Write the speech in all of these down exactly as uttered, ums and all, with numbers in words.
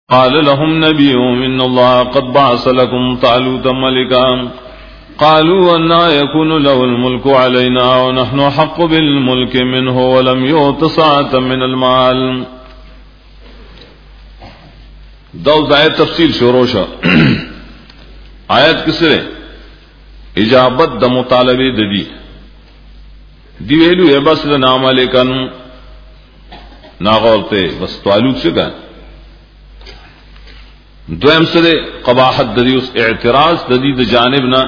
قال لهم نبيهم إن الله قد بعث لكم طالوت ملكا قالوا أنى يكون له الملك علينا ونحن أحق بالملك منه ولم يؤت سعة من المال. دو آیت تفصیل شروع شو. آیت کسرے اجابت د مطالبه د دی دی ویلو ہے بس نام علیکن ناغورتے بس طالوت سے گا دویم سرے قباحت د دی اس اعتراض د دی د جانب نہ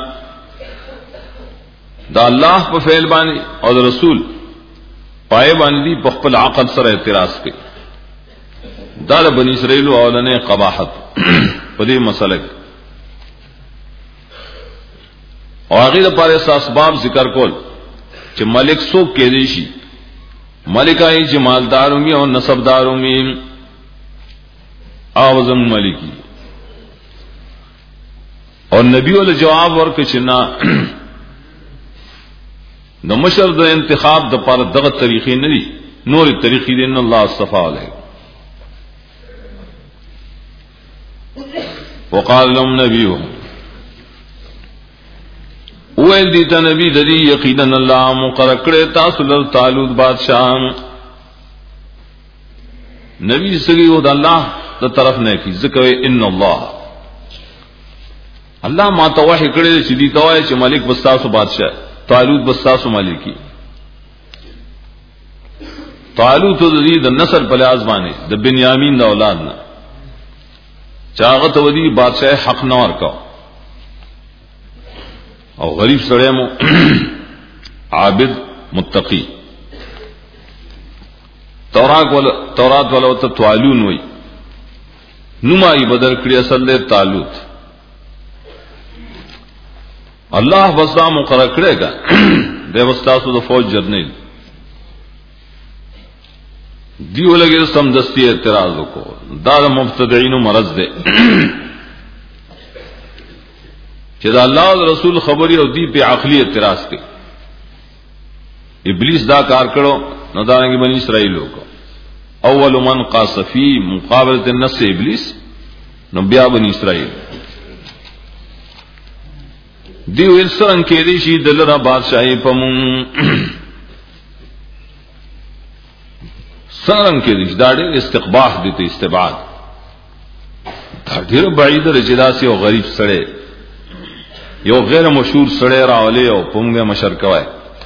دا اللہ په فعل باندې او دا رسول پائے باندې دی په خپل عقل سره اعتراض کوي. دا د بنی اسرائیل اولنه قباحت په دې مسله او هغه لپاره اسباب ذکر کول چې ملک څوک کې دی شي ملکای چې مالدار وي او نسبدار وي او زم ملکی اور نبی ول جواب ورکړي چې نه نو مشر د انتخاب د پر دغه طریقې نه دي نور طریقې دي ان الله اصطفى علیه. وقال لهم نبيهم ویل دی ته نبی د دې یقینا الله مقرر کړی تاسو له طالوت بادشاہ نبی سګي او د الله د طرف نه کی ذکر ان الله الله ما ته وحی کړی چې دی توای چې مالک بستاسو بادشاہ طالوت بستاسو مالکی طالوت د دې د نسل په لحاظ باندې د بنیامین د اولاد نه چاغه ته ودی بادشاہ حق نه ورکاو او غریب سره مو عابد متقی تورات ول تورات ول ته طالون وای نمای بدل کړی اصل له طالوت الله وسا مقرر کړی کا د وستاسو د فوج جرنیل دیو لګي سم دستی اعتراض وکړو دا د مبتدعين مرض ده چې دا الله او رسول خبري او دی په عقلی اعتراض کوي. ابلیس دا کار کړو نو دا نه بنی اسرائیل وکړو اول من قاص فی مقابله النص ابلیس نو بیا بنی اسرائیل دیو انسان کې دي شي دلته بادشاہي پمون سرنګ کې دي دا ډېر استقباح دي ته استبعاد دا ډېر بعید رجلاسی او غریب سره یو غیر مشهور سړی راولې او پونګه مشر کوي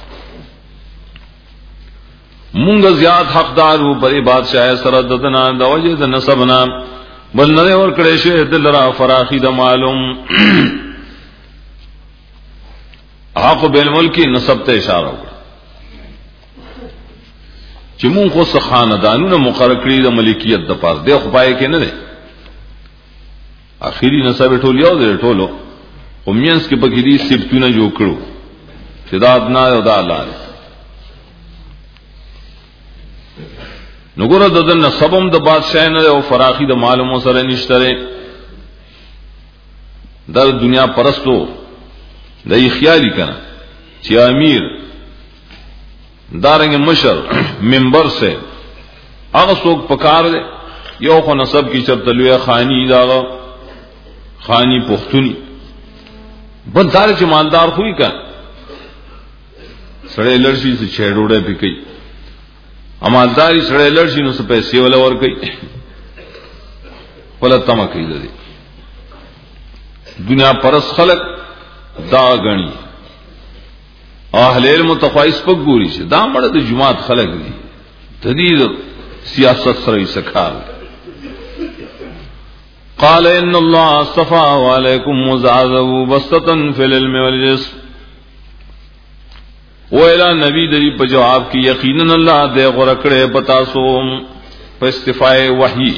مونږ زیات حقدار وو بری بادشاہ سره ددنا د وجه د نسبنا بل نه ور کړې شه دل را فراخي د معلوم حق بالملک نسب ته اشاره وکړه چې مونږ خو څه خاندانونه مقرر کړی د ملکیت د پاره د خدای کې نه ده اخیری نسب ټول یو دی ټولو ومینس کې پکې دي سبتونه جوړ کړو چې دا ادنا او دا لال نګور د دن سبم د بادشاہ نه او فراخي د معلومو سره نشته د دنیا پرستو د خیالي کنه چې امیر دارنګ مشر منبر سے هغه څوک پکار دی یو خو نسب کی چرته لوی خانی دا خانی پختونی بل دار چې مالدار خوې کا سړی لړشي چې چېډوړې پکې امالداري سړی لړشي نو څه پیسې ولا ور کوي ولا تما کوي دي دنیا پرس خلق دا غني اهل علم تخایس په ګوري چې دا مړه د جماعت خلق دي تدید سیاست سره یې سکھال قال ان الله اصطفى عليكم وزاده بسطا في العلم والجسم ویلا نبی دری په جواب کې یقینا الله دې غره کړې پتا سو په استفای وحی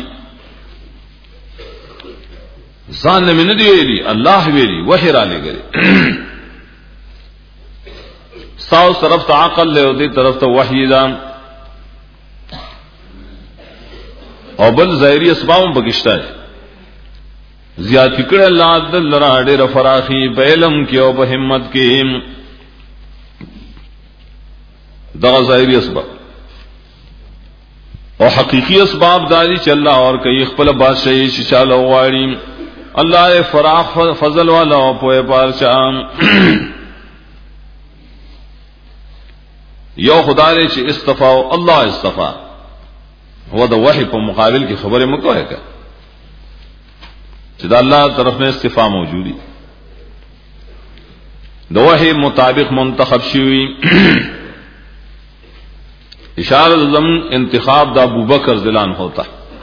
ځان نه من دی ویلي الله ویلي وحی را لګري ساو طرف ته عقل له دې طرف ته وحی ځان او بل ظاهري اسباب بغشتای زیات فکر الله دل را ډېر فراخي په علم کې او په همت کې دا ظاهري اسباب اور حقیقی اسباب داری چې الله اور کوي خپل بادشاہي چې چاله غواړي. الله فراخ فضل والا او په پارچا. یو خدای چې استفا او الله استفا هو د وحی په مقابل کې خبره مکوه کا چې د الله طرف نه استفا موجودي د وحی مطابق منتخب شوی. اشارہ زمن انتخاب دا ابو بکر ذلان ہوتا.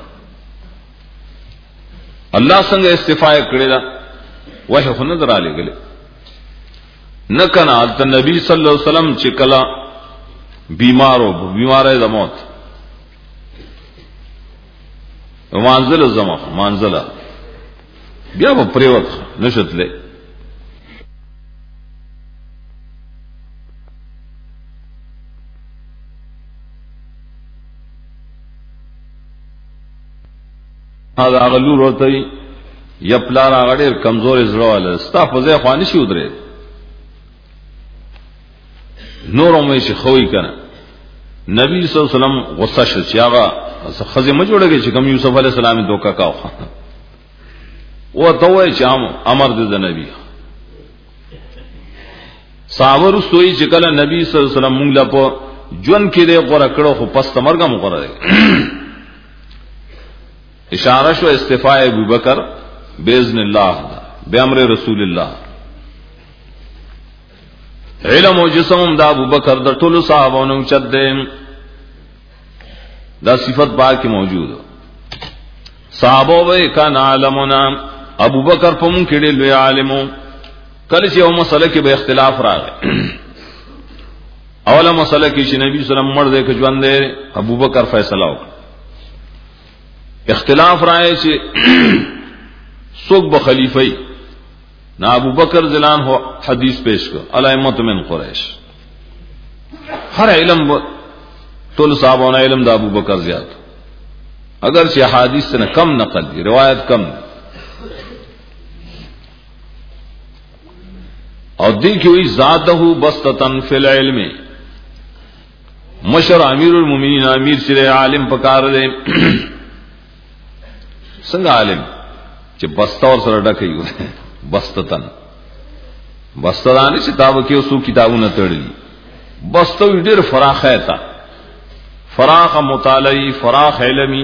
اللہ سنگ استفاء کړی دا وحی خو نه دراله غلې نه کنا د نبی صلی الله علیه وسلم چې کلا بیمارو بیمارای د موت منزل زما منزله بیا په پریوت نشتله هغه غلو روتي یپلار هغه ډېر کمزور زړواله ستا په ځای خواني شي ودرې نور مې شي خوې کنه. نبی صلی الله علیه وسلم غصه شو چې هغه خزه ما جوړږي چې کوم یوسف علی السلام دوکا کاو او ته وای چې امر دې د نبی صحابه سوئی چې کله نبی صلی الله علیه وسلم مونږ لا په جون کې دې غوړه کړو خو پس تمرګه مقرره اشارہ شو استفاء ابو بکر باذن اللہ بامر رسول اللہ. علم و جسم دا ابو بکر در ټولو صحابانو چد دا صفت با کی موجود صحابه وی کان عالمنا ابو بکر پم کړي لوی عالمو. کله چې یو مسله کې به اختلاف راغی اوله مسله کې چې نبی صلی الله علیه وسلم مرده کې ژوند دی ابو بکر فیصله وکړ. اختلاف رائے چې څوک به خلیفہ نا ابو بکر ذلان ہو حدیث پیش کو علامت من قریش. ہر علم طول صحابہ علم دا ابو بکر زیاد اگر چې حدیث سے کم نقل دی روایت کم دی. اور دی کی ہوئی ذاتہ بسطتن فی العلم مشر امیر المومنین امیر سر عالم پکار دے څنګه عالم چې بستور سره ډکې وي بستتن بستدانه چې تاسو کې اوسو کتابونه تړلي بستو ډېر فراخه تا فراخ مطالعي فراخ علمي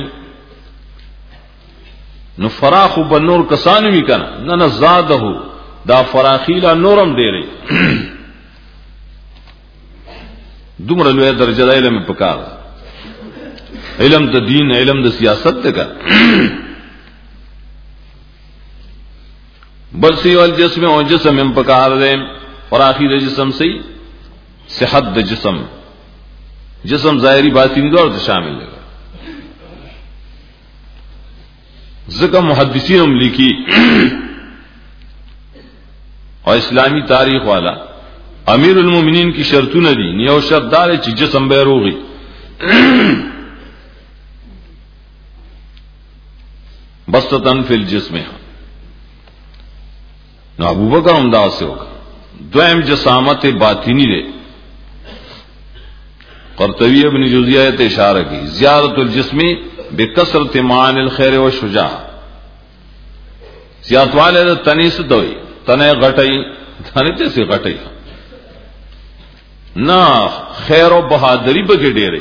نو فراخ بنور کسان وی کنه نه نه زاده دا فراخیلا نورم ډېرې دومره لوی درجه د علم په کار علم د دین علم د سیاست ته بلسی والجسم و جسم ان پکار دے اور آخر جسم سے صحت د جسم جسم ظاہری باطنی دور سے شامل ہے. ذکر محدثین ہم لکھی اور اسلامی تاریخ والا امیر المومنین کی شرطوں نے دی نیو شرط دار چی جسم بیروغی بسطتن فی الجسم. نو ابو بکر امداد سے ہوگا دویم جسامت باطنی دے. قرطبی ابن جوزیہ تے اشارہ کی زیارت الجسم بکثرت معان الخیر و شجاع زیادت والے تنی سے دوئی تنے غٹئی تنے تے سے غٹئی نہ خیر و بہادری بگے ڈیرے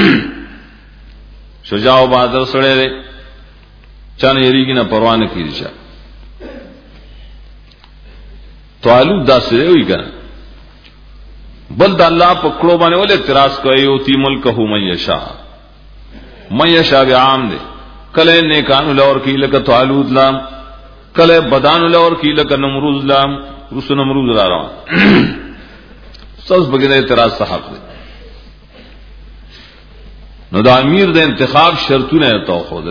شجاع و بہادر سڑے رے چانے یری کی نہ پروانہ کی دشا تو آلو دا سرے ہوئی کنا بل دا اللہ پکڑو بانے والے اعتراض کوئی ہوتی ملکہو من یشا من یشا بی عام دے کلے نیکانو لور کی لکا تو آلود لام کلے بدانو لور کی لکا نمروز لام رسو نمروز لا رہا سز بگنے اعتراض صحق دے. نو دا امیر دے انتخاب شرطو نے تو خودل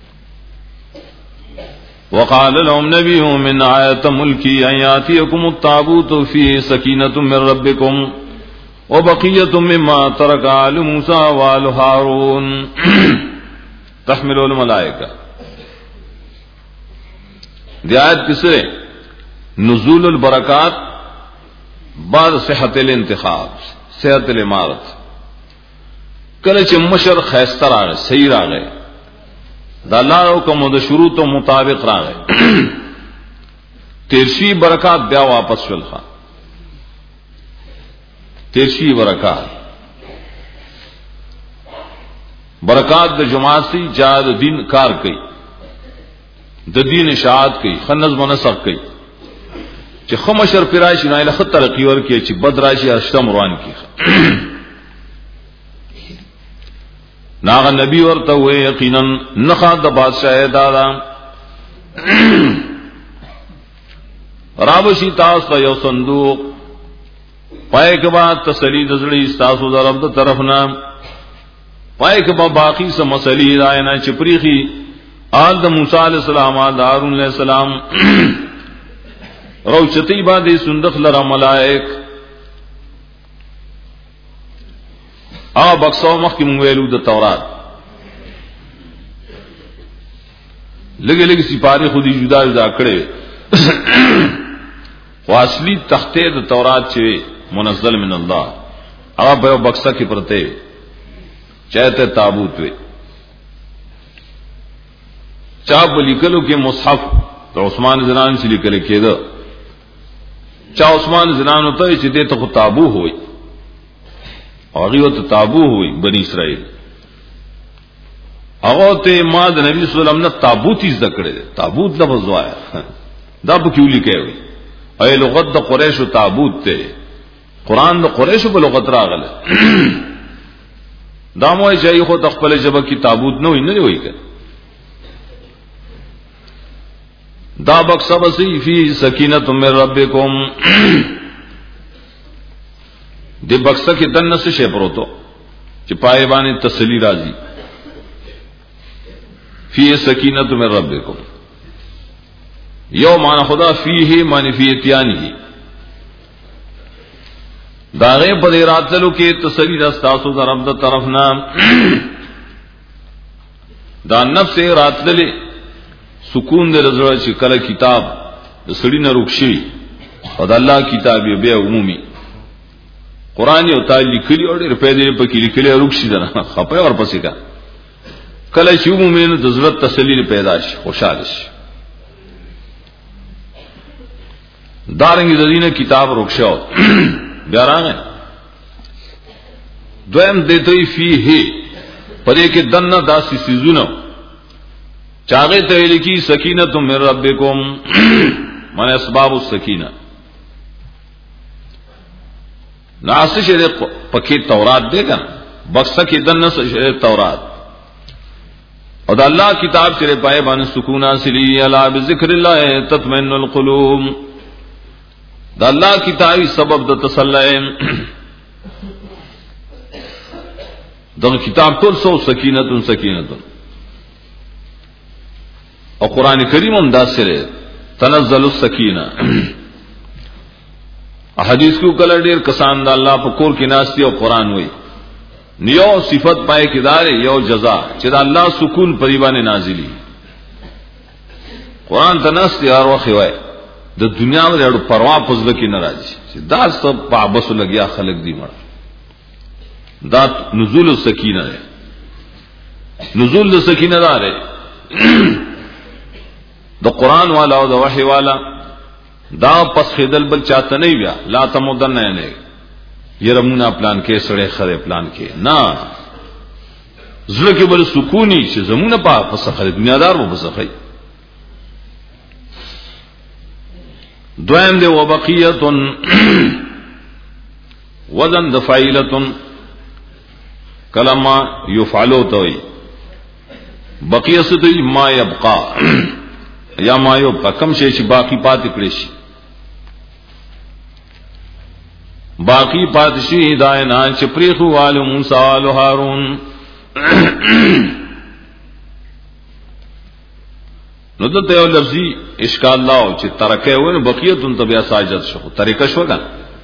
وقال لهم نبيهم من آية ملكي أن يأتيكم التابوت فيه سكينة من ربكم وبقية مما ترك آل موسى وآل هارون تحمل الملائكة. دی آیت کسرے نزول البرکات بعد صحت الانتخاب صحت الامارت کله چې مشر خیسته راغی صحیح راغی د الله حکم د شروط مطابق راغی تیرشی برکات بیا واپس شولخه تیرشی برکات برکات د جماعت سی جاد دین کار کوي د دین اشاعت کوي خنز منسق کوي چې خمشر پرایشي نه له خطر ترقی ورکي چې بد راشي اشتم روان کی ناغه نبی ورته وې یقینا نخا د بادشاہ دادا رابشی تاسو یو صندوق پای کې بعد تسلی د زړی تاسو د رب طرف نه پای کې به باقی سم مسلې راینه چې پریخي آل د موسی علی السلام آل د هارون علی السلام روچتی باندې صندوق لرا ملائک ا بکسو مخکې مونږ ویلو د تورات لګي لګي سپاره خودي جدا جدا کړي واصلي تخته د تورات چې منزل من الله هغه په بکسه کې پرته چاته تابوت وي چا بلیکلو کې مصحف د عثمان زنان چې لیکل کېده چا عثمان زنان ته چې دې ته تابو ہوئی هغه ته تابو ہوئی بنی اسرائیل هغه ته ما د نبی صلی الله علیه وسلم نه تابوت یې ذکر کړي تابوت لفظ وایا دا په کیو لیکي اي لغت د قریش او تابوت ته قران د قریش په لغت راغله دا موي چې خو د خپل جبه کی تابوت نه وي نه وي کړه دا بکسه بسی فی سکینت من ربکم دی بکسه کی دن نس شی پروتو چې پای باندې تسلی راځي فی سکینت من ربکم یو معنی خدا فیه معنی فی اتیانی داغه په راتلو کې تسلی راستاسو د رب د طرف نه دا نفس راتللې سکون دې رضا چې کله کتاب د سړی نه روښي او د الله کتاب یې به عمومي قران یو تعالی کلی اور په دې په کې لیکلي روښي ده خپه ور پسې کا کله چې عمومي د ضرورت تسلی پیدا شي خوشاله شي دارنګ د دینه کتاب روښاو بیا راغی دویم دته فيه پدې کې دنه داسې سيزونه چاغه ته لیکي سکینت من ربکم من اسباب السکینه ناس شه پکې تورات دی کنه بکسه کې دنه شه تورات او د الله کتاب چې پای باندې سکون حاصلې الا بذکر الله تطمئن القلوب د الله کتابي سبب د تسلی دغه کتاب ټول سو سکینت سکینت او قران کریم هم دا سره تنزل السکینه احادیث کو کله ډیر کسان د الله په کور کې ناشتي او قران وای نیو صفت پای کې دار یو جزاء چې د الله سکون پریوانه نازلی قران تناستی هر وخت وای د دنیا ولې پروا پزله کې ناراضي چې دا سب پابس لګیا خلق دی مړ دا نزول السکینه ده نزول السکینه ده د قران والا او د وحی والا دا پس خدل بل چاته نه بیا لا تمدن نه نه يرمونه پلان کې سړې خره پلان کې نه زړه کې بل سکونی چې زمونه په فسخه دنیادار وو فسخه دویم دی وبقیه وزن د فاعله کلمہ یفعلوا توي بقیه ستوي ما يبقى یا ما يبقى کم شي چې باقی پات کړی شي باقی پات شي هداينا چې پریخو والو موسی او هارون نو دته یو لفظي اشکال لاو چې ترکه ونه بقیه تبیا ساجد شو طریقه شو ګان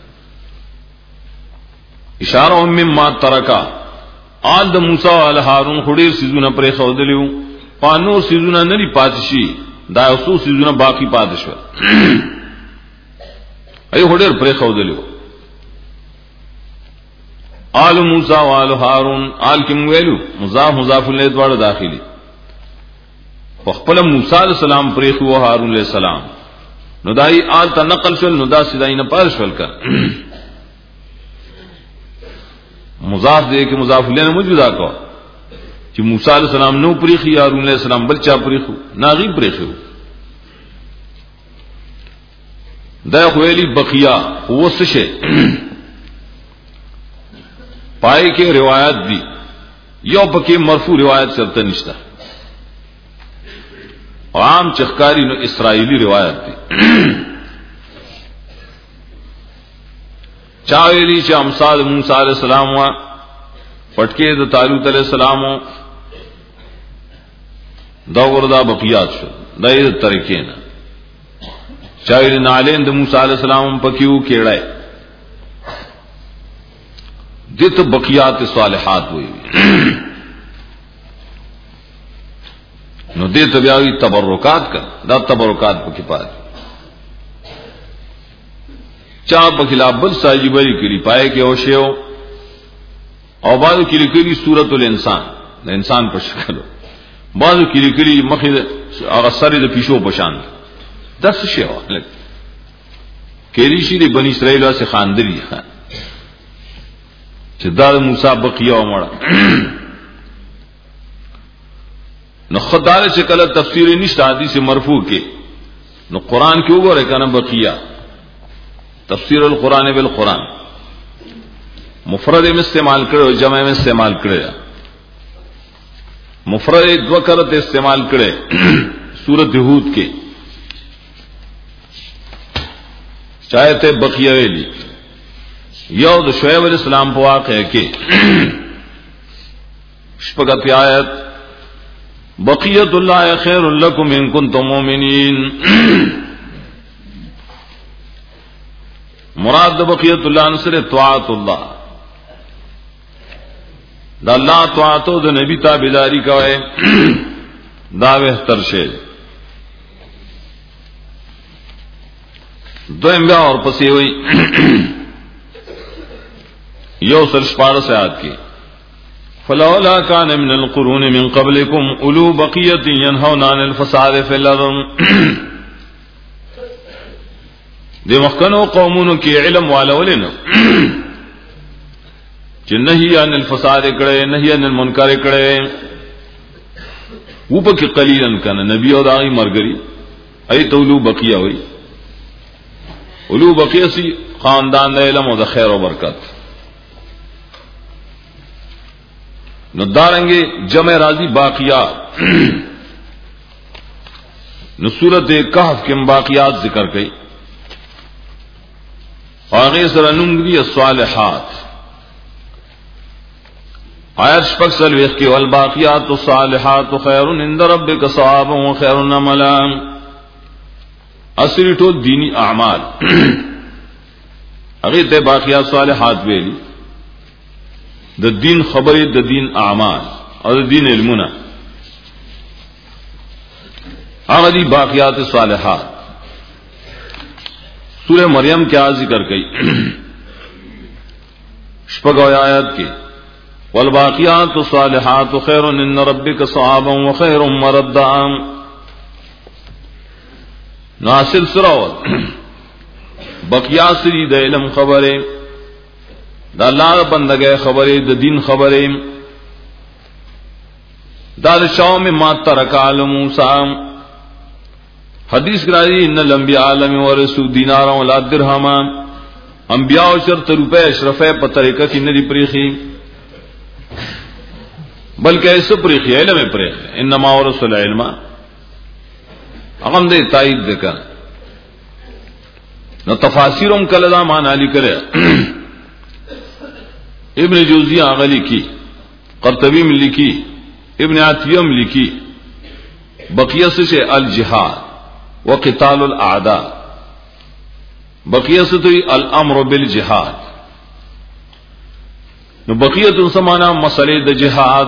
اشاره هم ما ترکا آل د موسی او هارون خډیر سيزونه پرې خودلیو پانو سيزونه نری پاتشي دا اوسو سيزونه باقی پات شو ای خډیر پرې خودلیو آل موسی و آل هارون آل کیم ویلو مضاف مضاف الیہ دوړ داخلي خپل موسی علیہ السلام پرې خو هارون علیہ السلام نو دای آل ته نقل شول نو دا سیدای نه پار شول کړ مضاف دې کې مضاف الیہ موجودا کو چې موسی علیہ السلام نو پرې خو هارون علیہ السلام بل چا پرې خو ناغي پرې خو دا خو ویلی بقیا وسشه پای کې روایت دی یو پکې مرفوع روایت چلته نشته عام چخکاری نو اسرائیلی روایت دی چاویلی چې امثال موسی علیہ السلام وا پټکې د طالوت علیہ السلام دا وردا بقیات شو دایره طریقې نه چاویلی نالین د موسی علیہ السلام پکېو کېړای دته بقیات صالحات وي نو دته بیاوی تبرکات کا دا تبرکات په کې پات چا په خلاف بل ساجيبري کړي پای کې او شیو او بعضو کې لیکلي سورۃ الانسان د انسان په شکل بعضو کې لیکلي مخه هغه سره د پیشو په شان داس شیو کېری شي د بنی اسرائیل واسه خاندري ښه چې دا موسی بقیه ومړه نو خدای چې کله تفسیر نشته حدیث مرفوع کې نو قران کې وګوره کنه بقیه تفسیر القرآن بالقرآن مفرد میں استعمال کرے جمع میں استعمال کرے مفرد دو کرت استعمال کرے سورۃ ہود کے چاہتے بقیہ ویلی یو د شعیب علیہ السلام په واقعه کې شپږ آیات بقیت الله خیر لکم ان کنتم مؤمنین مراد بقیت الله نصر طاعت الله دا الله طاعت او د نبی تابعداري کوي دا بهتر شی دویم بیا اور پسې وي یو سر شپاره ساعت کی فلولا كان من القرون من قبلكم اولو بقيه ينهون عن الفساد في الارض دې مخکنو قومونو کې علم والولنو چې نهي عن الفساد کړي نهي عن المنکر کړي و په کې قليلا کنه نبی او داغي مرګري اي تولو بقيه وي اولو بقيه سي خاندان د علم او د خیر او برکت نو دارنگے جمع راضی باقیات نو سورت کہف کے باقیات ذکر گئی آگے سر نمگری الصالحات آیت شپک سلویخ کے والباقیات الصالحات خیر عند ربک ثوابا وخیر عملا اصلی ټول دینی اعمال اگے تے باقیات صالحات ویلی د دین خبرې د دین اعمال او د دین علمونه هغه دي باقیات صالحات سورہ مریم کیا ذکر کئی شپږ آیات کې والباقیات الصالحات خیر عند ربک ثوابا وخیر مردا ناصل سراوت بقیات سری د علم خبره دا الله بندګه خبره د دین خبره دا د شاو میں ما ترک آل موسی حدیث راځي ان الانبیاء عالم ورسو دینار ولا درهم انبیاء او شرط روپے اشرفه په طریقه کې ندي پریخي بلکې ایسو پریخي علم پریخي انما ورسل علم هغه دې تایید وکړه نو تفاسیرم کله دا معنا لیکره ابن جوزی آغلی کی قرطبی میں لکھی ابن عطیم لکھی بقیہ سے الجہاد وقتال الاعداء بقیہ سے تو الامر بالجہاد نو بقیہ تن سمانا مسئلے د جہاد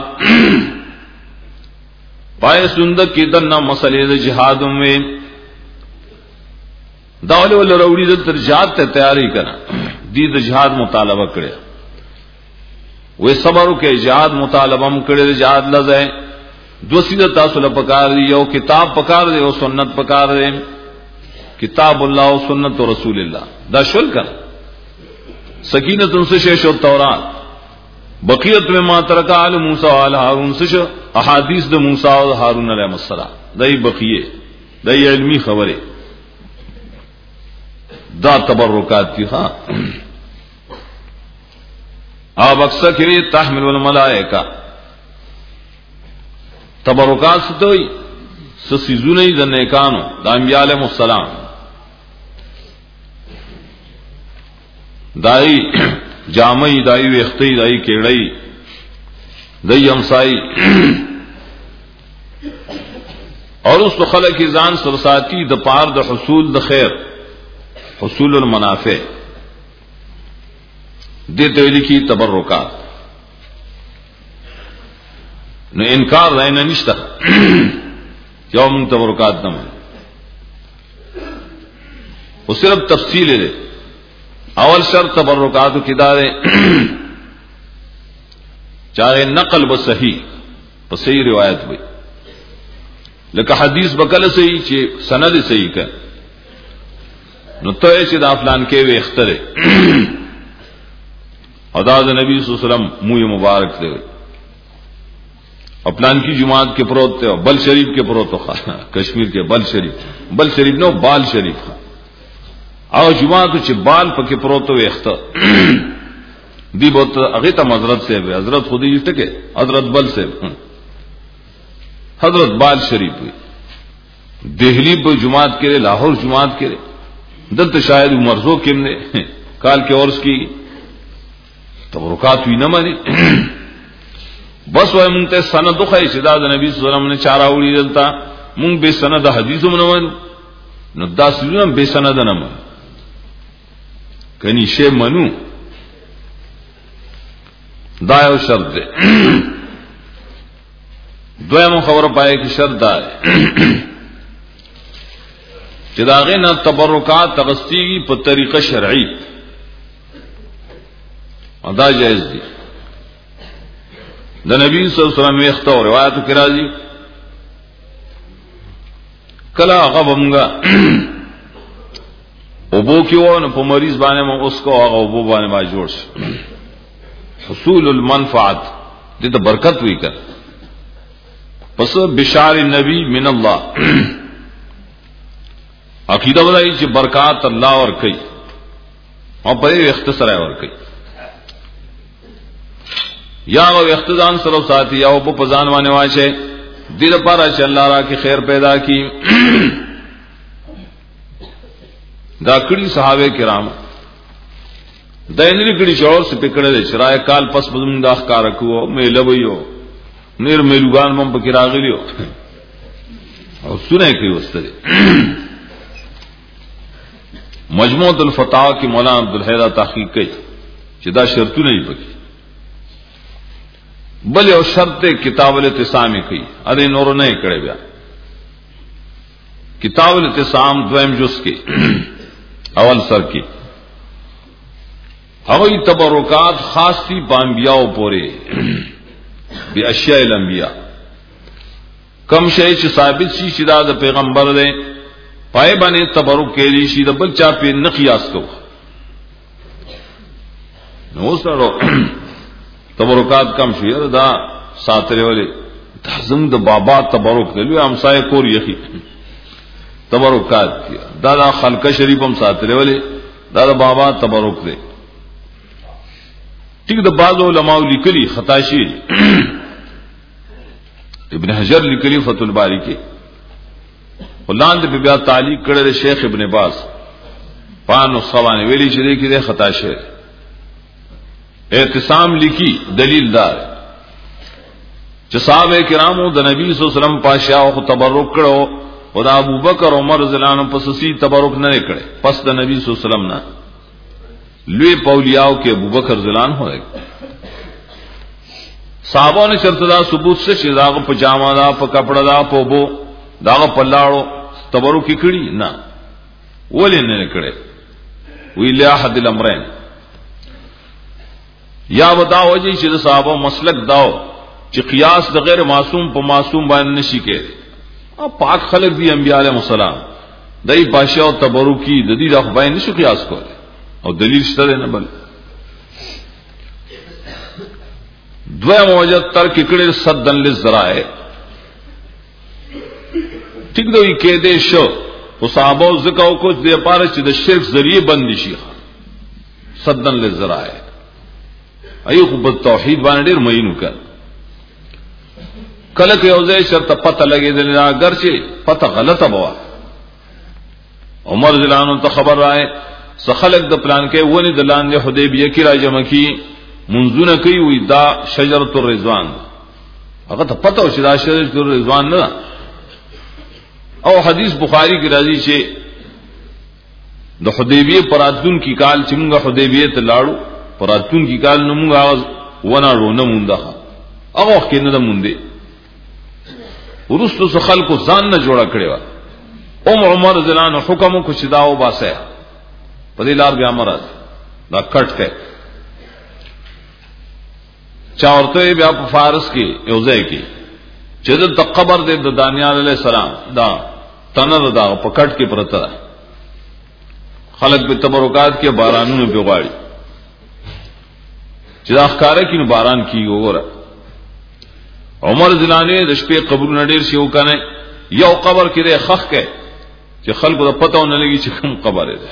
پائے سندک کی دننا مسئلے د جہاد میں داول ول روڑی د ترجات ته تیاری کرا دی د جہاد مطالبہ کرے وې صبر کې جهاد مطالبه م کړي جهاد لزه دو سیده تاسو له پکار دی یو کتاب پکار دی او سنت پکار دی کتاب الله او سنت رسول الله دا شل کړه سکینت انسش او تورات بقیت میں ما ترک آل موسی و آل هارون سش احادیث د موسی او هارون علیہ السلام دای بقیه دای علمی خبره دا تبرکات کی ها اب اکثر کری تحمل الملائکہ تبرکات ستوي سسیزونه د نیکانو د انبیاء علیهم السلام دای جامعی دای ویختی دای کېړی دای امسای اور اس خلق ځان سرساتی د پار د حصول د خیر حصول المنافع دته لیکي تبرکات نو انکار راي نه نشته یوم تبرکات دم او صرف تفصیل ہے اول شرط تبرکات کی دارے چاہے نقل و صحیح پس صحیح روایت ہوئی لکه حدیث بکل صحیح چې سند صحیح کا نو ته چې دا فلان کې وي اختره ادا د نبی صلی الله علیه وسلم مو مبارک دی او پلان کی جماعت کے پروت تھے بل شریف کے پروت ہو کشمیر کے بل شریف بل شریف نو بال شریف او جماعت چ بال پکے پروت ہوئے اخت دی بہت اگیتا حضرت سے حضرت خودی ٹکے حضرت بل سے حضرت بال شریف ہوئی دہلی پر جماعت کے لاہور جماعت کے دلت شاید مرزو کم نے کال کے اور اس کی تبرکات ہوئی نہ مانی بس وای مونږ ته سند خو چې دا د نبی صلی الله علیه وسلم نه چارا وړي دلته مونږ به سند حدیثو منو نو دا سونه به سند نه منو کني شی منو دا یو شرط دی دویم خبره پای کی شرط ده چې دا غنه تبرکات تغستی په طریقه شرعي ادا جائز دي د نبی صلی الله علیه وسلم اختو روایت کی راځي کلا غبمغا او بو کیو نو په مریض باندې مو اوس کو هغه او بو باندې ما جوړ حصول المنفعت دې ته برکت وی کړ پس بشار النبی من الله عقیدہ ولای چې برکات الله ور کوي او په اختصار ور کوي یا او اختزان سره ساتي او په پزان باندې واشه دل پر چې الله را کې خیر پیدا کی دا کړي صحابه کرام دینری کړي شور سے پکړه شرای کال پس بدم دا ښکار کوو میله ویو نیر میلوغان مم پکې راغلیو او سنه کوي واستره مجموعۃ الفتاوا کی مولانا عبدالحی تحقیق کوي چې دا شرطونه یې پکې بل یو شرط کتاب الاعتصام کی اره نور نه کړي بیا کتاب الاعتصام دویم جز کی اول سر کی هغه تبرکات خاصی بانبیاء پورے بی اشیاء الانبیاء کم شی چې ثابت شي چې دا د پیغمبر دی پای باندې تبرک کړي شي د بل چا په نقیاس کو نو سره تبرکات کم شو یاره دا ساتره ولې تعظیم د بابا تبرک دی لوی همسایه کور یخي تبرکات دا دا خلقه شریف هم ساتره ولې دا د بابا تبرک دی ټیک د بعض علماء لیکلي خطا شي ابن حجر لیکلي فتح الباری کې ولاند په بیا تعلیق کړل شیخ ابن باز پانو خوانه ویلي چې دې کې خطا شي اعتصام لکی دلیل دار چې صحابه کرامو د نبی صلی الله علیه وسلم پاشا او تبرک کړو او د ابو بکر عمر رضی الله عنهم پس سی تبرک نه کړي پس د نبی صلی الله علیه وسلم نه لوی پولیاو کې ابو بکر رضی الله عنه ہوئے صحابہ نے شرط دا ثبوت سے شزاغ په جامه دا په کپڑا دا په بو داغه پلاړو تبرک کړي نه ولې نه کړي وی له احد الامرین یا ودا وجی چې د صحابه مسلک داو چې قیاس د غیر معصوم په معصوم باندې نشي کېږي او پاک خلق دی انبیاء علیهم السلام دای بادشاہ او تبرکی د دې د خدای نشو قیاس کوله او دلیل شته نه بل دویم وجه تر کې کړي صدن للذرائع ټیک دوی کې دې شو او صحابه زکاو کو د لپاره چې د شرک ذریعہ بند شي صدن للذرائع ایو په توحید باندې ډیر مینو کړ کله کې یو ځای شرط پته لګیدل اگر چې پته غلطه بوا عمر رضی الله عنه ته خبر راي سخلق د پلان کې ونی د لاندې حدیبیه کې راجمع کی منځونه کوي وي دا شجرۃ الرضوان هغه ته پته و چې دا شجرۃ الرضوان نه او حدیث بخاری کې راځي چې د حدیبیه پراتون کی کال چې موږ حدیبیه ته لاړو پراتون کی کال نو موږ आवाज وناړو نه مونږه هغه کې نه مونږ ورستو څخه خلکو ځان نه جوړه کړی و ام عمر رضی الله عنه حکم کو چې دا و باسه په دې لار بیا مراد دا کټ کې چا ورته بیا په فارس کې یو ځای کې چې د قبر د دانیال علیہ السلام دا تنر دا په کټ کې پرته خلک په تبرکات کې بارانونو په غاړي چې دا ښکارا کې نو باران کیږي وګوره عمر زلانه د شپې قبر نډیر شي وکنه یو قبر کې د خخ کې چې خلکو ته پته ونه لګي چې کوم قبر دی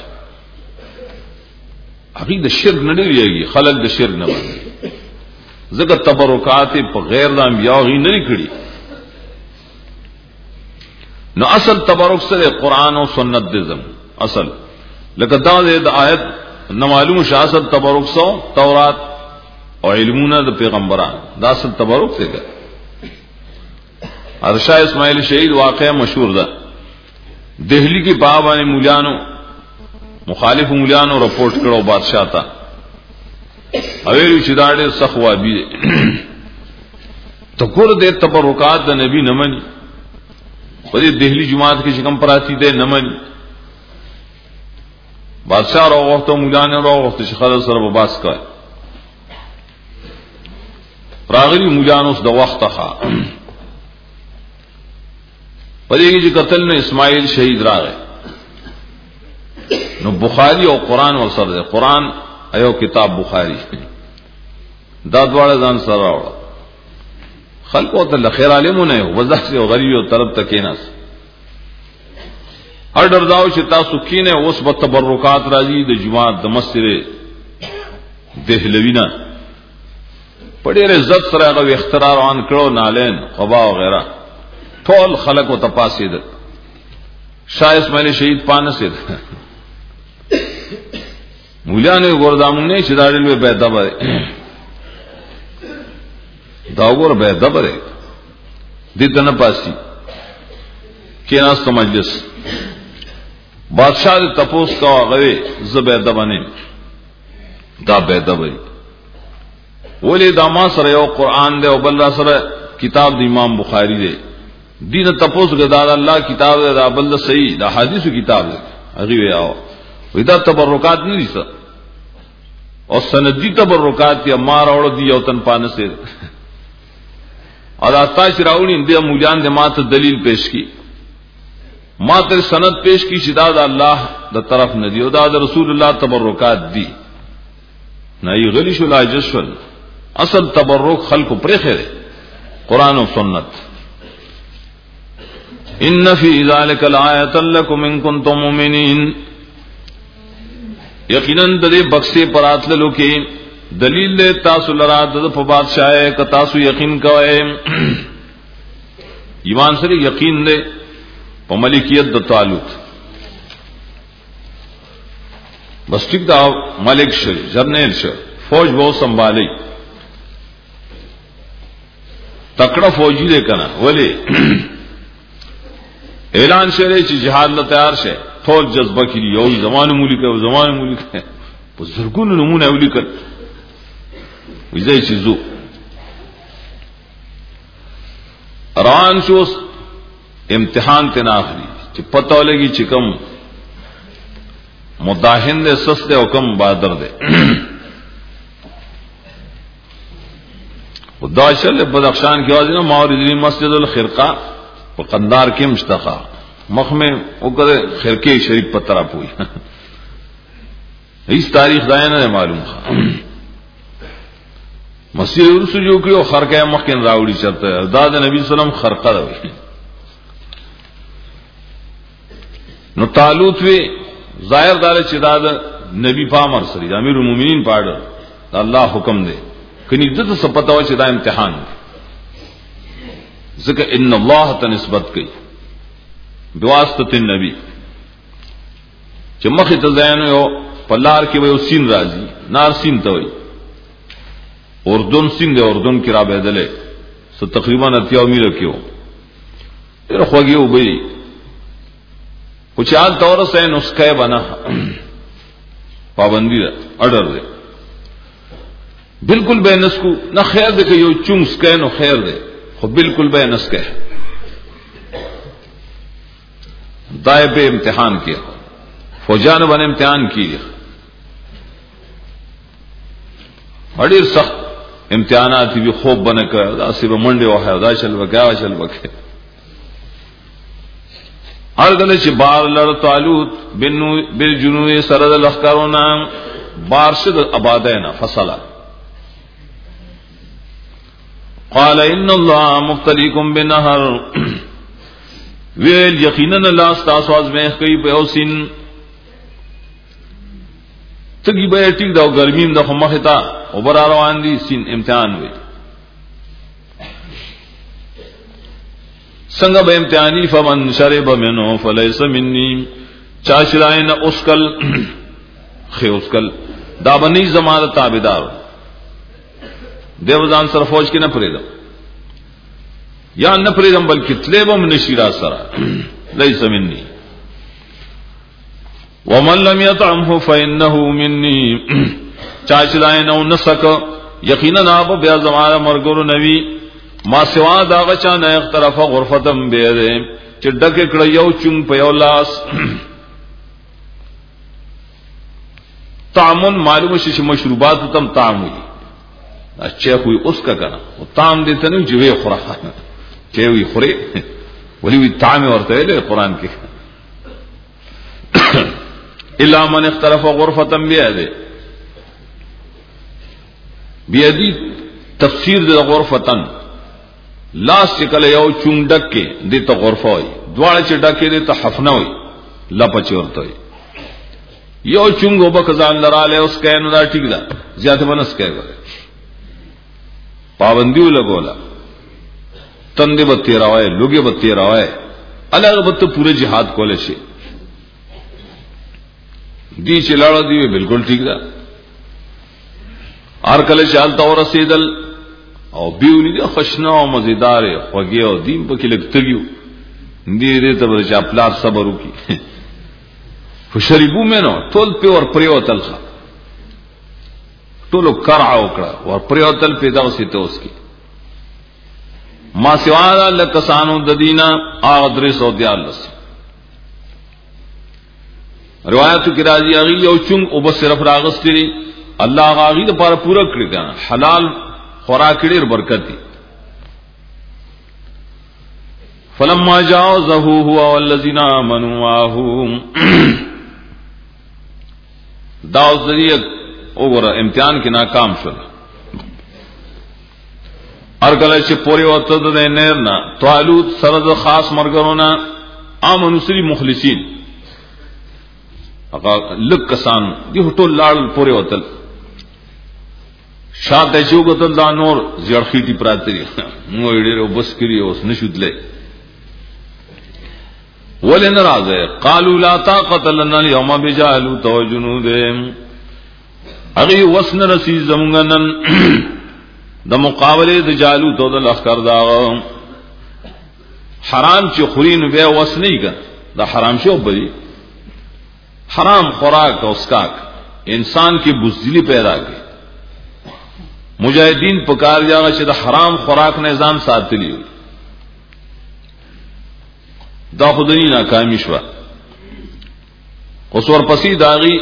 هغه د شرک نډیر یږي خلک د شرک نه باندې زګه تبرکات په غیر د انبیاء غي نه کړی نو اصل تبرک سره قران او سنت دې زم اصل لکه دا د آیت نو معلوم شاست تبرک سو تورات او علمونه د پیغمبران دا اصل تبرک څنګه ارشا اسماعیل شهید واقعہ مشهور ده دہلی کی بابا نے مولیانو مخالف مولیانو رپورٹ کړو بادشاہ تا اویل چې دا ډېر سخوا بي تو کور دې تبرکات د نبی نمنې په دې دہلی جماعت کې کوم پراتی ده نمنې بادشاہ راو وخت مولیانو راو وخت چې خلک سره باس کوي راغلی مولیانو د وخت ښه پدې کې قتل نه اسماعیل شهید راغی نو بخاری او قران ور سره قران ایو کتاب بخاری دا دواړه ځان سره راوړل خلکو ته خیر عالمونه وضاحت او غریب او طرف تکیناس هر درداو چې تاسو کینه اوس په تبرکات راځي د جماعت د مسجد دهلوینا پډېر عزت سره هغه اختراع روان کړو نالین قبا او غیره ټول خلق او تپاسید شاه اسماعیل شهید پانسید مولیانو ګوردامونه چې دا ډېر به دبره دا ګور به دبره دې تنه پاسي کیناست مجلس بادشاہ تپوس کا غوي زبیده باندې دا به دبره ولی دا ما سره یو قران دی او بل سره کتاب د امام بخاری دی دین تپوس غدار الله کتاب دا بل صحیح دا حدیثو کتاب دی هغه ویاو ودا تبرکات نه دي څه او سندی تبرکات یا مار اور دی او تن پانه سے اور تاسو راوړي دې مولیان دې ماته دلیل پیش کی ماته سند پیش کی شدا د الله د طرف نه دی او دا د رسول الله تبرکات دی نه ای غلی شو لاجس شول اصل تبرک خلق پر خیره قران و سنت ان فی ذلک لآیۃ لکم ان کنتم مؤمنین یقینا د دې بخشه پراتللو کې دلیل له تاسو لرا د په بادشاہ ک تاسو یقین کوئ ایمان سره یقین له په ملکیت د تعلق بس ټیک دا ملک شو جرنیل شو فوج وو سنبھالی تکڑا فوجی دے کنا ولی اعلان شری چې جهاد له تیار شه ټول جذبه کړي یو زمانه ملک او زمانه ملک په زرګونو نمونه ولیکل وځي چې زو روان شو امتحان ته ناخري چې پته ولګي چې کوم مداهن دې سسته او کم بادر دې خدا شل بدخشان کی आवाज نا ماوردی مسجد الخرقہ په قندار کې مشتقا مخ میں وګره خرقه شریف په طرف ہوئی اس تاریخ دا نه معلوم ښه مسجد رسول جو کیو خرقه مخکن راوړي چرته دا د نبی سلام خرقه ده نو طالوت وی ظاهر دار چې دا د نبی پامر سره امیر المؤمنین پاړه الله حکم دی کني دته څه پتا و چې دا امتحان دی ځکه ان الله ته نسبت کوي بواسطه النبي چې مخه ته ځان یو پلار کې وي سین راځي نار سین ته وي اردن سین دی اردن کې را بدلې څه تقریبا اتیا میله کېو ډېر خوږی وبې کچھ حال طور سے نسخه بنا پابندی ده اډر ده بالکل بے نسکو نہ خیر دے کہ یو چونس کہ نو خیر دے خو بالکل بے نس کہ دائے پہ امتحان کیا فوجان بن امتحان کیے بڑی سخت امتحانات بھی خوب بن کر اسی منڈے وہ ہے دا چل بکا چل بکے ہر گلے چ بار لڑ طالوت بن بالجنوب سرد الاخکارنا بارشد ابادینا فصلا قال ان الله مبتليكم بنهر ویل یقینا الله استاسو از میں کوي په اوسین تګي به ټیک دا ګرمیم د مخه تا او بر روان دي سین امتحان وي څنګه به امتحاني فمن شرب منه فليس مني چاشلاین اسکل خي اسکل دا بني زمانه تابعدار دیوزان سره فوج کې نه پریدم یا نه پریدم بلکې تلبم نشیرا سره ليس مني ومن لم يطعمه فانه مني چاچلای نو نسک یقینا اب بیا زمانه مرګور نبی ما سوا دا غچا نه اختراف غرفتم به دې چې ډکه کړه یو چون په یو لاس طعام معلوم شي مشروبات تم طعام وي اچھا کوئی اس کا کنا وہ طعام دیتے نہیں جو خورا کہ وی خورے ولی وی طعام ورته له قران کې الا من اختلف غرفه بيده بيدی تفسیر د غرفه لاس چې کله یو چونډک کې د ته غرفه وي دواړه چې ډکه دي ته حفنه وي لپچ ورته وي یو چونګو بکزان لراله اوس کینو دا ٹھیک ده زیاته بنس کوي پابندیو لگولا تندے بتی روائے لوگے بتی روائے الگ بت پورے جہاد کولے شي دی چلاړو دی بالکل ٹھیک ده ار کله چالتا اور رسیدل او بیونی دی خوشنا او مزیدار خوږی او دین په کې لګتګیو دی دې ته ورچا پلا صبر وکي فشربو منو ټول په ور پریو تلخه ټولو کرع وکړه ور پریوتل پیدا وسیته اوس کی ما سوا لکسانو د دینا اغدر سو دیالس روایت کی راضی اغي یو چون او بس صرف راغستری الله غاغي د پر پورا کړی دا حلال خوراک ډیر برکت دي فلما جاوزه هو والذین آمنوا معه دا ذریعہ وګوره امتحان کې ناکام شول ارګل چې پوری وته د نه نه طالوت سره د خاص مرګرونه امنو سری مخلصین هغه لکسان دی ټول لاړ پوری وتل شاته چوغتل دا نور زړخیټی پراتري مو ډیرو بس کړی اوس نشودلې ولن راځه قالوا لا طاقت لنا اليوم بجالوت وجنودهم اغي وسن رسی زمونگنن د مقابله د جالوت او د لخر دا حرام چې خورین به وسنی کا دا حرام شو بلی حرام خوراک او اسکاک انسان کی بزدلی پیدا کی مجاہدین پکار جاگا چې د حرام خوراک نه ځان ساتلی دا خدای ناکامی شو اوس ور پسې داغي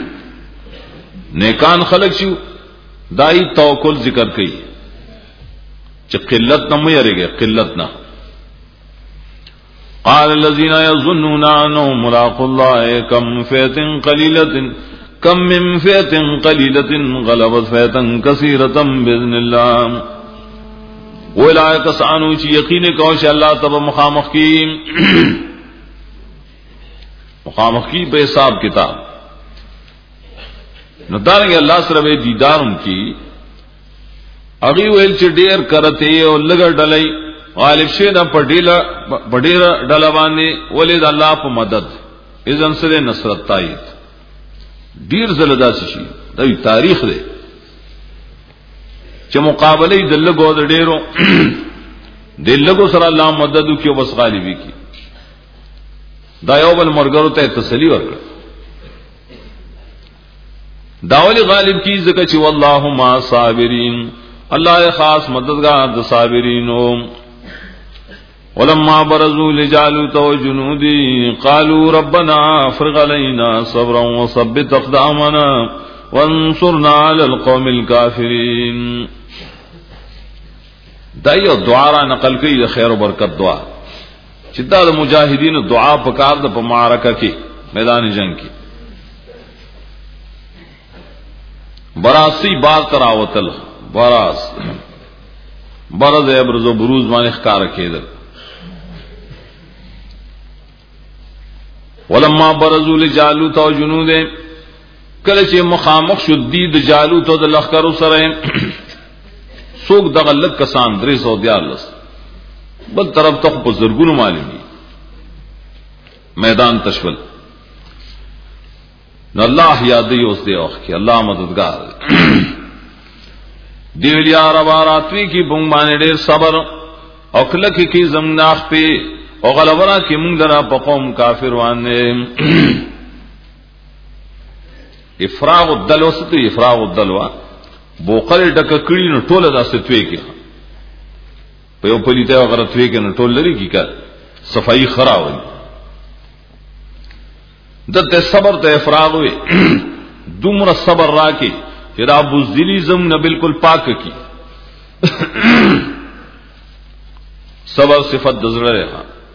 نیکان خلق شو دای توکل ذکر کړي چې قلت نه مې یریږي قلت نه. قال الذين يظنون انهم ملاقو الله كم فئة قليلة كم من فئة قليلة غلبت فئة كثيرة بإذن الله. ولا کسانو چې یقین کوي چې الله تبارک مخامخ کی مخامخ کی په حساب کتاب نو دارنګ الله سره به دیدارم کی اغي ویل چې ډیر کرته او لګ ډلای غالب شه د پډیلا پډیرا ډلا باندې ولید الله په مدد اذن سره نصرت تایید ډیر زلدا شي دا تاریخ دی چې مقابله د لګو د ډیرو د لګو سره الله مدد کوي او بس غالبي کی دا یو بل مرګرو ته تسلی ورکړه داولی غالب کی ذکر چې والله ما صابرین الله خاص مددگار د صابرینو. ولما برزوا لجالوت وجنودي قالوا ربنا افرغ علينا صبرا وثبت اقدامنا وانصرنا على القوم الكافرين. دایو دعا را نقل کوي د خیر او برکت دعا چې دا د مجاهدینو دعا په کار د په معرکه کې میدان جنگ کې براسی بار تراوتل براس برز ابرز و بروز باندې ښکار کېدل. ولما برزوا لجالوت او جنود کله چې مخامخ شو د جالوت او د لخر سره څوک دغه لک کسان درې سو دیارلس بل طرف ته په زرګونو معلومي میدان تشول نو الله یادې اوس دی اوخ کې الله مددگار دی ویلیا رواراتوی کی بونگ باندې ډېر صبر او کله کې زمناخ په او غلبرا کې مونږ درا په قوم کافر باندې افراغ الدلوسته افراغ الدلوا بوقل ډک کړي نو ټوله داسې توي کې په یو پلیته وغیرہ توي کې نو ټول لري کی کا صفائی خراوي دته صبر ته افراغ وي دومره صبر راکې چې را بوزدلی زم نه بالکل پاک کی صبر صفت دزره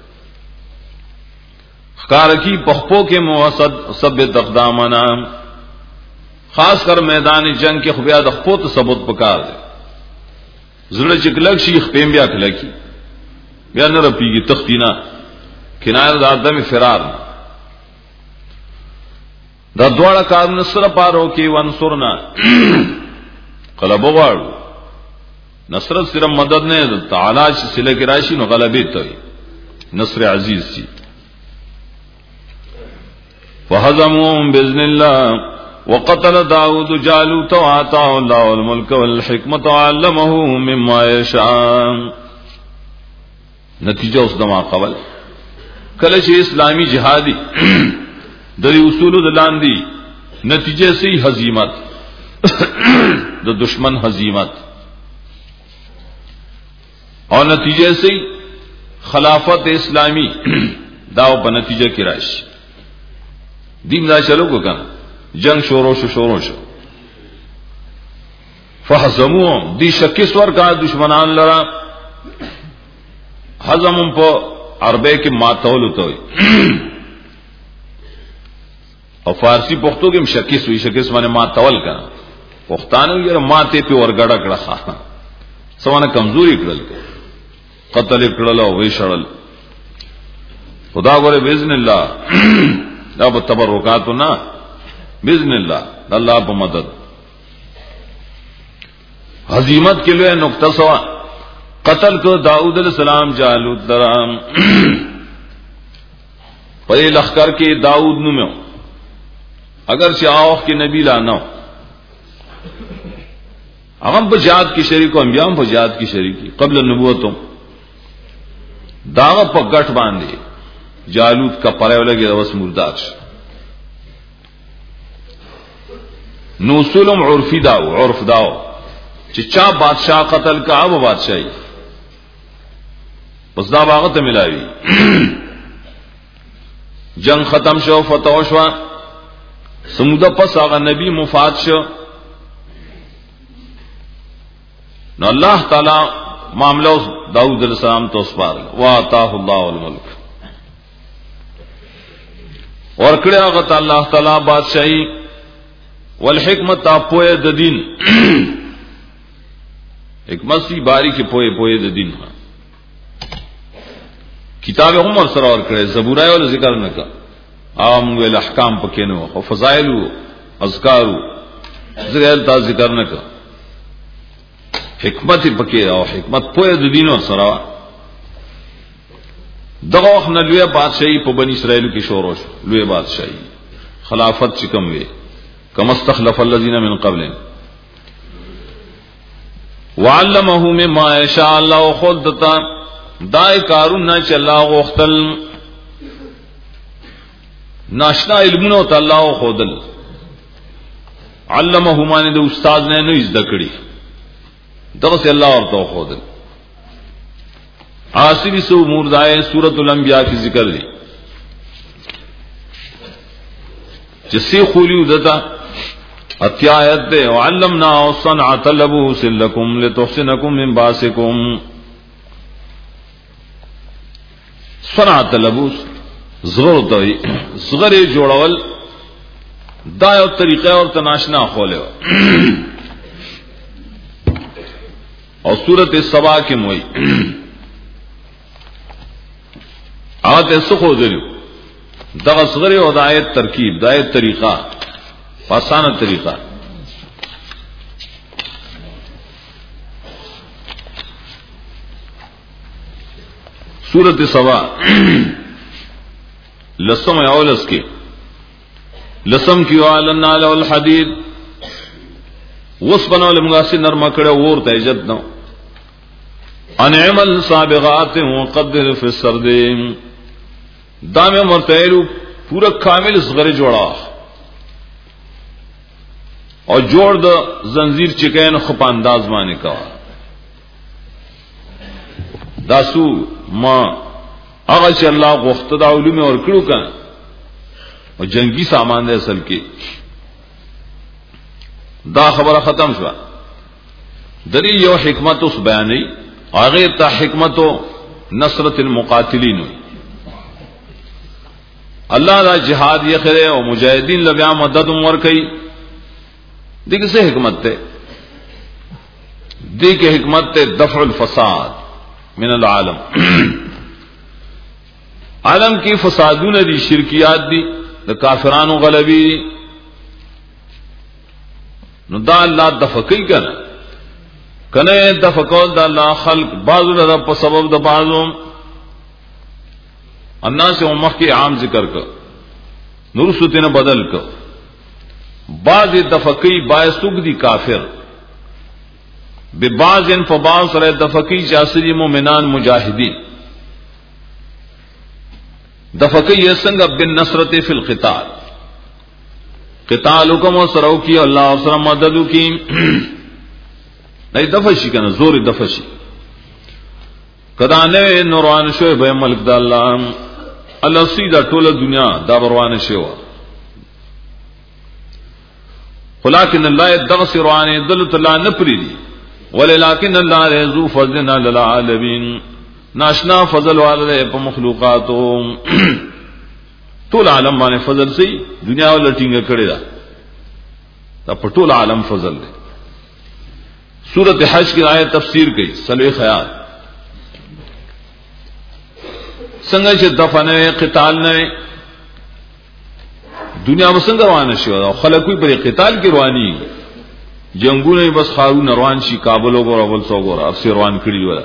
خکار کی پخپو کے موسد سب اقدامنا خاص کر میدان جنگ کے خبیا د خپو ته ثبوت پکار دے زړه چې کلک شي خپم بیا کلکی بیا نه رپیږي تختینا کنایه د ادم فرار دا دواړه کارونه سره پارو کې وانصرنا قلب وغواړو نصرت صرف مدد نه تعالی چې سله کې راشي نو غلبې ته نصر عزیز شي. فهزموهم باذن الله وقتل داود جالوت وآتاه الله الملك والحكمة وعلمه مما يشاء. نتیجه اوس دما قبل کله چې اسلامی جهادي دری اصول د لاندې نتیجه سي هزیمت د دشمن هزیمت او نتیجه سي خلافت اسلامی داو په نتیجه کې راشي دین دا چلو کو کنه جنگ شروع شو شروع شو فحزموهم دی شکیس ورکا دشمنان لرا حزمم په عربی کې ماتول توي او فارسی پښتو کې مشکیس وي شکیس باندې ماتول کا پښتانه یې ماته په ورګړه کړه سونه کمزوري کړل قتل کړل او وی شړل خدا غره باذن الله دا په تبرکاتو نه باذن الله الله په مدد هزیمت کے لیے نقطہ سوا قتل کو داؤد علیہ السلام جالوت درام پدې لخر کې داؤد نومو اگر شاوخ کې نبی لا نو هغه په جهاد کې شریک او انبیاء په جهاد کې شریک قبل النبوت داغه په غټ باندې جالوت کا پره ولګي د وس مردار نو سلم عرفی داو عرف داو چې چا بادشاہ قتل کا اب بادشاہي پس دا باغ ته ملاوي جنگ ختم شو فتح شو سموده پس هغه نبی مفات شو نو الله تعالی معاملہ داؤد علیہ السلام تو سپار واتاه الله الملک اور کړه هغه الله تعالی بادشاہي والحکمت اپوئے د دین حکمت سی باری کې پوئے پوئے د دین کتاب عمر سره اور کړه زبورای ول ذکر نه کا عام ول احکام پکې نه او فضائل او اذکار زغل تا ذکر نه کا حکمت پکې او حکمت پوئے د دین سره دغه وخت نه لوی بادشاہي په بنی اسرائیل کې شروع شو لوی بادشاہي خلافت چې کوم وي كما استخلف الذين من قبلهم وعلمه مما يشاء الله خلدتا دای کارون نه چې الله غوښتل ناشنا علمونو ته الله خودل علمه معنی د استاد نه نه زده کړی دغه سي الله ورته خودل عاصمی سو امور دای سورۃ الانبیاء کی ذکر دی جسی خولیو دتا اتیایت دے وعلمنا صنعۃ لبوس لکم لتحسنکم من باسکم صنعۃ لبوس زغر دوی زغر جوړول دا یو طریقه اور تناشنا خوله او سورۃ السبا کې موي آتے سخو دلیو دغه صغری او دایت ترکیب دایت طریقہ آسان طریقہ سورۃ سبا لسم اولس کے لسم کی علنا له الحديد وسبنا لمغاسی نرم کړه ورته عزت نو انعمل سابغات وقدر في السرد دام مرتعلو پورا کامل صغری جوڑا اور جوڑ دا زنجیر چکین خپ انداز مانے کا داسو ما اغا چ اللہ غخت دا علوم اور کړو کنه او جنگی سامان دے اصل کې دا خبره ختم شو دری یو حکمت اس بیانی اغه ته حکمت نصرت المقاتلین اللہ دا جہاد یہ کرے اور مجاہدین لبیا مدد عمر کئی دیکھ سے حکمت تے دیکھ حکمت تے دفع الفساد من العالم عالم کی فسادون دی شرکیات دی دا کافران و غلبی نو دا اللہ دفع کئی کنا کنے دفع کول دا اللہ خلق بعضو لرب پا سبب دا بعضو الناس سے امخ کے عام ذکر کر نرسوتین بدل کر بعض دفقی باعث دی کافر ببعض فبعض سر دفقی جاسری مومنان مجاہدین دفقی یہ سنگ بن نصرت فی القتال قتال حکم و سرو کی اللہ وسلم مدد کی نہیں دفشی کنا زور دفشی کدانے نوران شعیب ملک دا اللہ اللہ سیدہ ټول دنیا دا بروان شو ولكن الله دغس روان دلت الله نپری دی ولكن الله ذو فضل على العالمين ناشنا فضل والے په مخلوقاتو ټول عالم باندې فضل سي دنیا ول ټینګه کړی دا دا په ټول عالم فضل دی سورۃ حج کی آیت تفسیر کړي سلوی خیال څنګه چې دفع نه قتال نه دنیا وسنګ روانه شو او خلکو په قتال کې رواني جنگونه بس خارون روان شي کابل وګور اول سو وګور افسر روان کړی ولا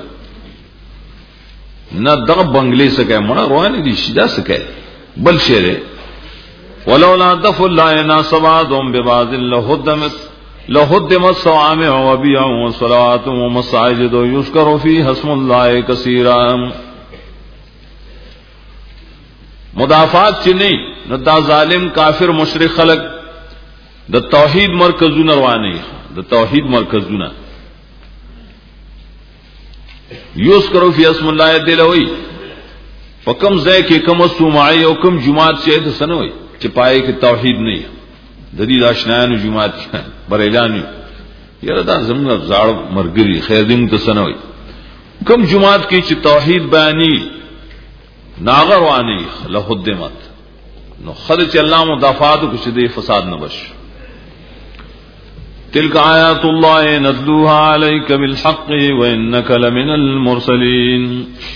نه دغه بنگلې سکه مړه روان دي شیدا سکه بل شهره ولولا دفع الله ناسبادهم ببعض لهدمت لهدمت صوامع وبيع وصلوات ومساجد يذكر فيها اسم الله كثيرا مدافعات چی نہیں نو دا ظالم کافر مشرک خلق دا توحید مرکزونه روانه دا توحید مرکزونه یوز کرو فی اسم اللہ دلوی فکم ځای کې کم سمعی او کم جماعت چې د سنوي چې پای کې توحید نه د دې آشنایانو جماعت بریلانی یره دا زموږ زړه مرګري خیر دې ته سنوي کم جماعت کی چی توحید بیانی ناغر وانی لخدمت نو خد چی اللہ مدافعات کچھ دے فساد نبش تلک آیات اللہ نتلوها علیک بالحق وانک لمن المرسلین.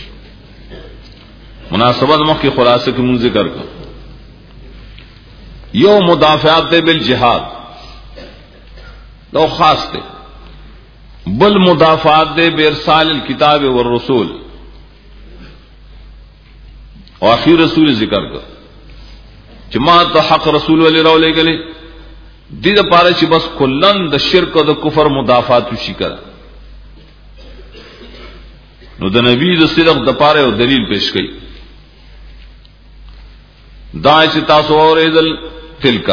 مناسبت مخ کی خلاصے کی من ذکر کر یو مدافعات دے بالجہاد لو خاص دے بل مدافعات دے بارسال الکتاب والرسول اور آخر رسول ذکر کر جماعت حق رسول ولی رو لے گلے دید پارے چی بس کلن دا شرک و دا کفر مدافعات وشی کرا نو دا نبی دا صدق دا پارے و دلیل پیش گئی دائیں چی تاسو اور ایدل تلکہ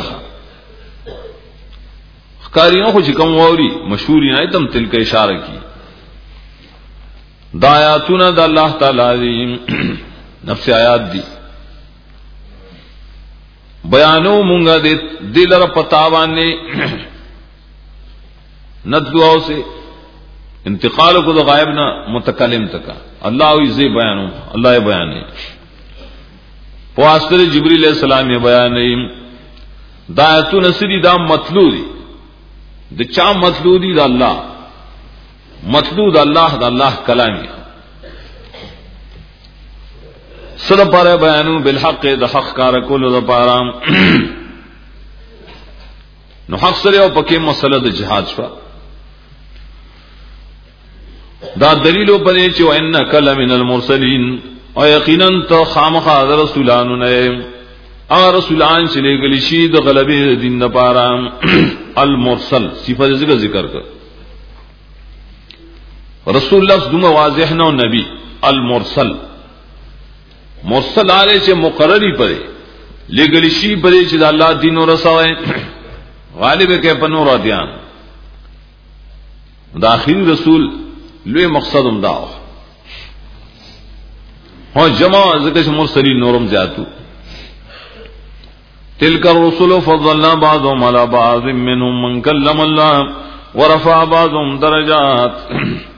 کاریوں کو چکم ووری مشہوری نہ تم تل کا اشارہ کی دایاتنا دا اللہ تعالی نفس آیات دی بیانو مونگا دے دل ر پتاوان نے ندعاؤں سے انتقال کو تو غائب نہ متکلم تکا اللہ وی بیانو اللہ بیان ہے واسطے جبریل علیہ السلام یہ بیان ہے دایاتنا سری دا مطلوب دی د چا مطلوب دی دا اللہ مطلوب دا اللہ دا اللہ کلامی صد پارے بیانو بالحق دا حق کار کولو دا پارام نو حق سرے او پکے مسئلہ دا جہاد شفا دا دلیلو پنے چو انکا لمن المرسلین او یقینا تو خامخا دا رسولانو نئے اور رسولان چلے گلی شید غلبی دین پارا المرسل صفت ذکر ذکر کر رسول لفظ دم واضح نو نبی المرسل مرسل آلے چے مقرری پڑے لے گلی شی پڑے چے اللہ دین و رسوائے غالب کے پنور دیان داخلی رسول لوے مقصد امداؤ ہاں جمع ذکر سے مرسلی نورم جاتو تلك الرسل فضلنا بعضهم على بعض منهم من كلم الله ورفع بعضهم درجات